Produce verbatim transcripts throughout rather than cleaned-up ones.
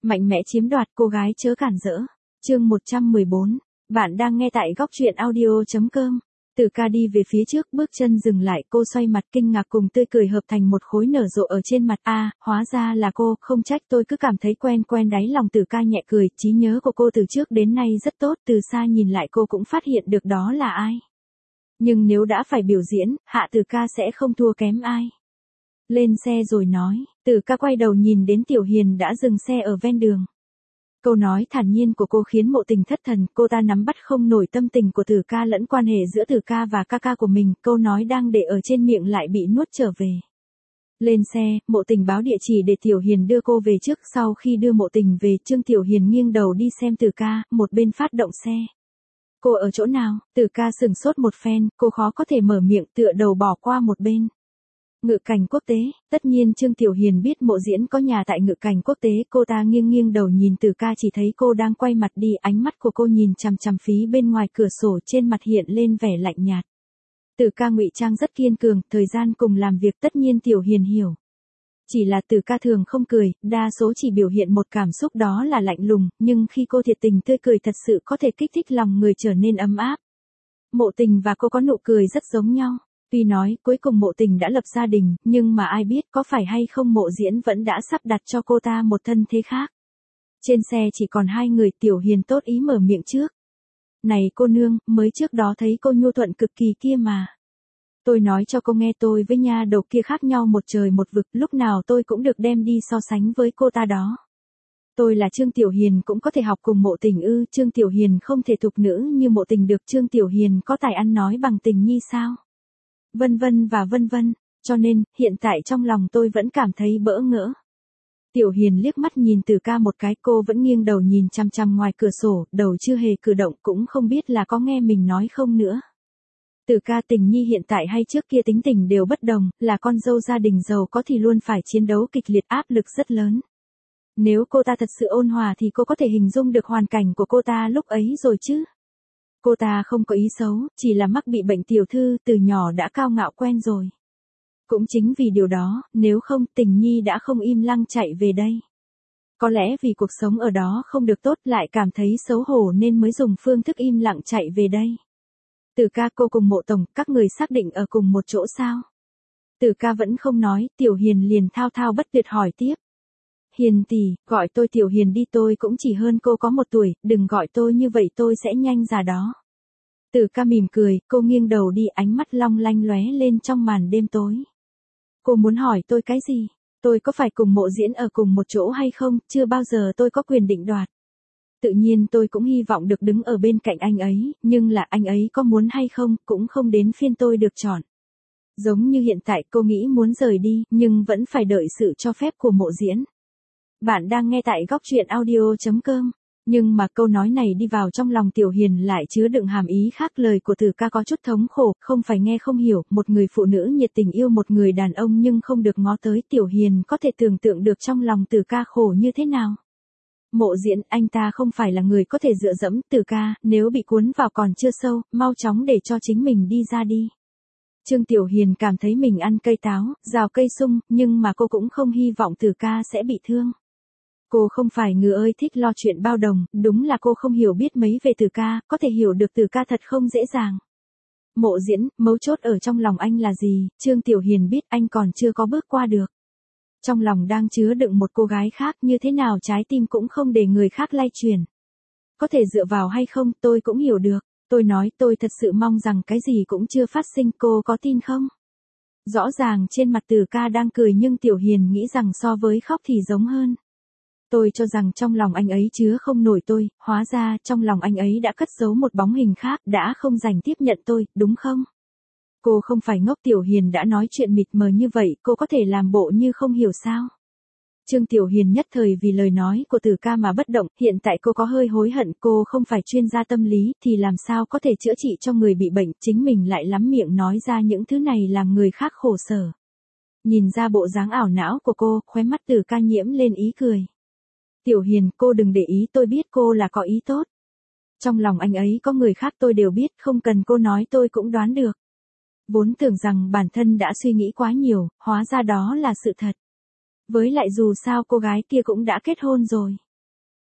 Mạnh mẽ chiếm đoạt, cô gái chớ cản rỡ. Chương một trăm mười bốn. Bạn đang nghe tại góc truyện audio chấm com. Từ ca đi về phía trước, bước chân dừng lại, cô xoay mặt kinh ngạc cùng tươi cười hợp thành một khối nở rộ ở trên mặt. A, à, hóa ra là cô, không trách tôi cứ cảm thấy quen quen đáy lòng. Từ ca nhẹ cười, trí nhớ của cô từ trước đến nay rất tốt, từ xa nhìn lại cô cũng phát hiện được đó là ai. Nhưng nếu đã phải biểu diễn, Hạ Từ ca sẽ không thua kém ai. Lên xe rồi nói, Từ ca quay đầu nhìn đến Tiểu Hiền đã dừng xe ở ven đường. Câu nói thản nhiên của cô khiến Mộ Tình thất thần, cô ta nắm bắt không nổi tâm tình của Từ ca lẫn quan hệ giữa Từ ca và ca ca của mình, câu nói đang để ở trên miệng lại bị nuốt trở về. Lên xe, Mộ Tình báo địa chỉ để Tiểu Hiền đưa cô về trước. Sau khi đưa Mộ Tình về, Trương Tiểu Hiền nghiêng đầu đi xem Từ ca, một bên phát động xe. Cô ở chỗ nào? Từ ca sừng sốt một phen, cô khó có thể mở miệng, tựa đầu bỏ qua một bên. Ngự cảnh quốc tế. Tất nhiên Trương Tiểu Hiền biết Mộ Diễn có nhà tại ngự cảnh quốc tế. Cô ta nghiêng nghiêng đầu nhìn Từ ca, chỉ thấy cô đang quay mặt đi, ánh mắt của cô nhìn chằm chằm phía bên ngoài cửa sổ, trên mặt hiện lên vẻ lạnh nhạt. Từ ca ngụy trang rất kiên cường, thời gian cùng làm việc tất nhiên Tiểu Hiền hiểu. Chỉ là Từ ca thường không cười, đa số chỉ biểu hiện một cảm xúc, đó là lạnh lùng, nhưng khi cô thiệt tình tươi cười thật sự có thể kích thích lòng người trở nên ấm áp. Mộ Tình và cô có nụ cười rất giống nhau. Tuy nói cuối cùng Mộ Tình đã lập gia đình, nhưng mà ai biết có phải hay không Mộ Diễn vẫn đã sắp đặt cho cô ta một thân thế khác. Trên xe chỉ còn hai người, Tiểu Hiền tốt ý mở miệng trước. Này cô nương, mới trước đó thấy cô nhu thuận cực kỳ kia mà. Tôi nói cho cô nghe, tôi với nha đầu kia khác nhau một trời một vực, lúc nào tôi cũng được đem đi so sánh với cô ta đó. Tôi là Trương Tiểu Hiền, cũng có thể học cùng Mộ Tình ư? Trương Tiểu Hiền không thể thục nữ như Mộ Tình được, Trương Tiểu Hiền có tài ăn nói bằng tình nhi sao? Vân vân và vân vân, cho nên, hiện tại trong lòng tôi vẫn cảm thấy bỡ ngỡ. Tiểu Hiền liếc mắt nhìn Từ ca một cái, cô vẫn nghiêng đầu nhìn chằm chằm ngoài cửa sổ, đầu chưa hề cử động, cũng không biết là có nghe mình nói không nữa. Từ ca, Tình nhi hiện tại hay trước kia tính tình đều bất đồng, là con dâu gia đình giàu có thì luôn phải chiến đấu kịch liệt, áp lực rất lớn. Nếu cô ta thật sự ôn hòa thì cô có thể hình dung được hoàn cảnh của cô ta lúc ấy rồi chứ. Cô ta không có ý xấu, chỉ là mắc bị bệnh tiểu thư, từ nhỏ đã cao ngạo quen rồi. Cũng chính vì điều đó, nếu không Tình nhi đã không im lặng chạy về đây. Có lẽ vì cuộc sống ở đó không được tốt, lại cảm thấy xấu hổ nên mới dùng phương thức im lặng chạy về đây. Từ ca, cô cùng Mộ Tổng, các người xác định ở cùng một chỗ sao? Từ ca vẫn không nói, Tiểu Hiền liền thao thao bất tuyệt hỏi tiếp. Hiền tỷ, gọi tôi Tiểu Hiền đi, tôi cũng chỉ hơn cô có một tuổi, đừng gọi tôi như vậy tôi sẽ nhanh già đó. Từ ca mỉm cười, cô nghiêng đầu đi, ánh mắt long lanh lóe lên trong màn đêm tối. Cô muốn hỏi tôi cái gì? Tôi có phải cùng Mộ Diễn ở cùng một chỗ hay không? Chưa bao giờ tôi có quyền định đoạt. Tự nhiên tôi cũng hy vọng được đứng ở bên cạnh anh ấy, nhưng là anh ấy có muốn hay không, cũng không đến phiên tôi được chọn. Giống như hiện tại cô nghĩ muốn rời đi, nhưng vẫn phải đợi sự cho phép của Mộ Diễn. Bạn đang nghe tại góc truyện audio chấm com. Nhưng mà câu nói này đi vào trong lòng Tiểu Hiền lại chứa đựng hàm ý khác, lời của Từ ca có chút thống khổ, không phải nghe không hiểu, một người phụ nữ nhiệt tình yêu một người đàn ông nhưng không được ngó tới, Tiểu Hiền có thể tưởng tượng được trong lòng Từ ca khổ như thế nào. Mộ Diễn, anh ta không phải là người có thể dựa dẫm. Từ ca, nếu bị cuốn vào còn chưa sâu, mau chóng để cho chính mình đi ra đi. Trương Tiểu Hiền cảm thấy mình ăn cây táo, rào cây sung, nhưng mà cô cũng không hy vọng Từ ca sẽ bị thương. Cô không phải người ơi thích lo chuyện bao đồng, đúng là cô không hiểu biết mấy về Từ ca, có thể hiểu được Từ ca thật không dễ dàng. Mộ Diễn, mấu chốt ở trong lòng anh là gì? Trương Tiểu Hiền biết anh còn chưa có bước qua được. Trong lòng đang chứa đựng một cô gái khác, như thế nào trái tim cũng không để người khác lay chuyển. Có thể dựa vào hay không, tôi cũng hiểu được. Tôi nói tôi thật sự mong rằng cái gì cũng chưa phát sinh, cô có tin không? Rõ ràng trên mặt Từ ca đang cười nhưng Tiểu Hiền nghĩ rằng so với khóc thì giống hơn. Tôi cho rằng trong lòng anh ấy chứa không nổi tôi, hóa ra trong lòng anh ấy đã cất giấu một bóng hình khác, đã không dành tiếp nhận tôi, đúng không? Cô không phải ngốc. Tiểu Hiền đã nói chuyện mịt mờ như vậy, cô có thể làm bộ như không hiểu sao? Trương Tiểu Hiền nhất thời vì lời nói của Từ ca mà bất động, hiện tại cô có hơi hối hận, cô không phải chuyên gia tâm lý, thì làm sao có thể chữa trị cho người bị bệnh, chính mình lại lắm miệng nói ra những thứ này làm người khác khổ sở. Nhìn ra bộ dáng ảo não của cô, khóe mắt Từ ca nhiễm lên ý cười. Tiểu Hiền, cô đừng để ý, tôi biết cô là có ý tốt. Trong lòng anh ấy có người khác tôi đều biết, không cần cô nói tôi cũng đoán được. Vốn tưởng rằng bản thân đã suy nghĩ quá nhiều, hóa ra đó là sự thật. Với lại dù sao cô gái kia cũng đã kết hôn rồi.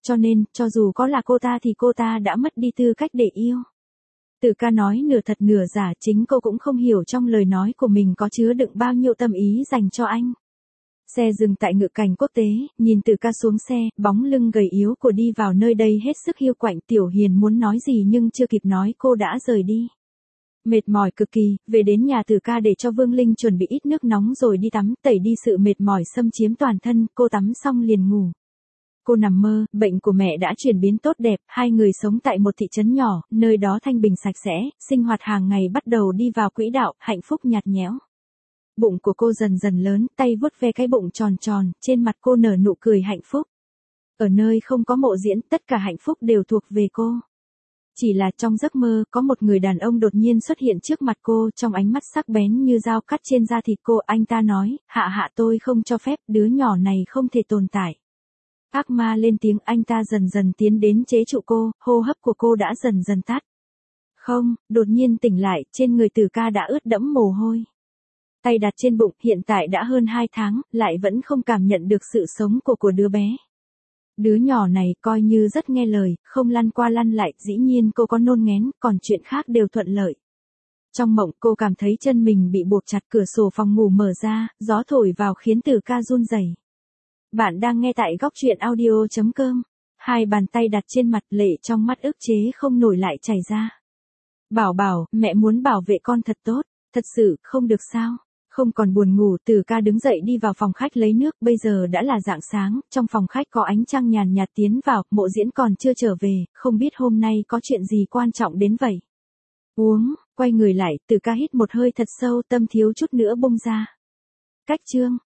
Cho nên, cho dù có là cô ta thì cô ta đã mất đi tư cách để yêu. Từ ca nói nửa thật nửa giả, chính cô cũng không hiểu trong lời nói của mình có chứa đựng bao nhiêu tâm ý dành cho anh. Xe dừng tại ngự cảnh quốc tế, nhìn Từ ca xuống xe, bóng lưng gầy yếu của đi vào nơi đây hết sức hiu quạnh. Tiểu Hiền muốn nói gì nhưng chưa kịp nói cô đã rời đi. Mệt mỏi cực kỳ, về đến nhà Từ ca để cho Vương Linh chuẩn bị ít nước nóng rồi đi tắm, tẩy đi sự mệt mỏi xâm chiếm toàn thân, cô tắm xong liền ngủ. Cô nằm mơ, bệnh của mẹ đã chuyển biến tốt đẹp, hai người sống tại một thị trấn nhỏ, nơi đó thanh bình sạch sẽ, sinh hoạt hàng ngày bắt đầu đi vào quỹ đạo, hạnh phúc nhạt nhẽo. Bụng của cô dần dần lớn, tay vuốt ve cái bụng tròn tròn, trên mặt cô nở nụ cười hạnh phúc. Ở nơi không có mộ diễn, tất cả hạnh phúc đều thuộc về cô. Chỉ là trong giấc mơ, có một người đàn ông đột nhiên xuất hiện trước mặt cô, trong ánh mắt sắc bén như dao cắt trên da thịt cô. Anh ta nói, hạ hạ tôi không cho phép, đứa nhỏ này không thể tồn tại. Ác ma lên tiếng, anh ta dần dần tiến đến chế trụ cô, hô hấp của cô đã dần dần tắt. Không, đột nhiên tỉnh lại, trên người Từ ca đã ướt đẫm mồ hôi. Tay đặt trên bụng, hiện tại đã hơn hai tháng, lại vẫn không cảm nhận được sự sống của của đứa bé. Đứa nhỏ này coi như rất nghe lời, không lăn qua lăn lại, dĩ nhiên cô có nôn nghén, còn chuyện khác đều thuận lợi. Trong mộng cô cảm thấy chân mình bị buộc chặt, cửa sổ phòng ngủ mở ra, gió thổi vào khiến Từ ca run rẩy. Bạn đang nghe tại góc truyện audio chấm com. Hai bàn tay đặt trên mặt, lệ trong mắt ức chế không nổi lại chảy ra. Bảo bảo, mẹ muốn bảo vệ con thật tốt, thật sự, không được sao? Không còn buồn ngủ, Từ ca đứng dậy đi vào phòng khách lấy nước, bây giờ đã là rạng sáng, trong phòng khách có ánh trăng nhàn nhạt tiến vào, mộ diễn còn chưa trở về, không biết hôm nay có chuyện gì quan trọng đến vậy. Uống, quay người lại, Từ ca hít một hơi thật sâu, tâm thiếu chút nữa bung ra. Cách chương.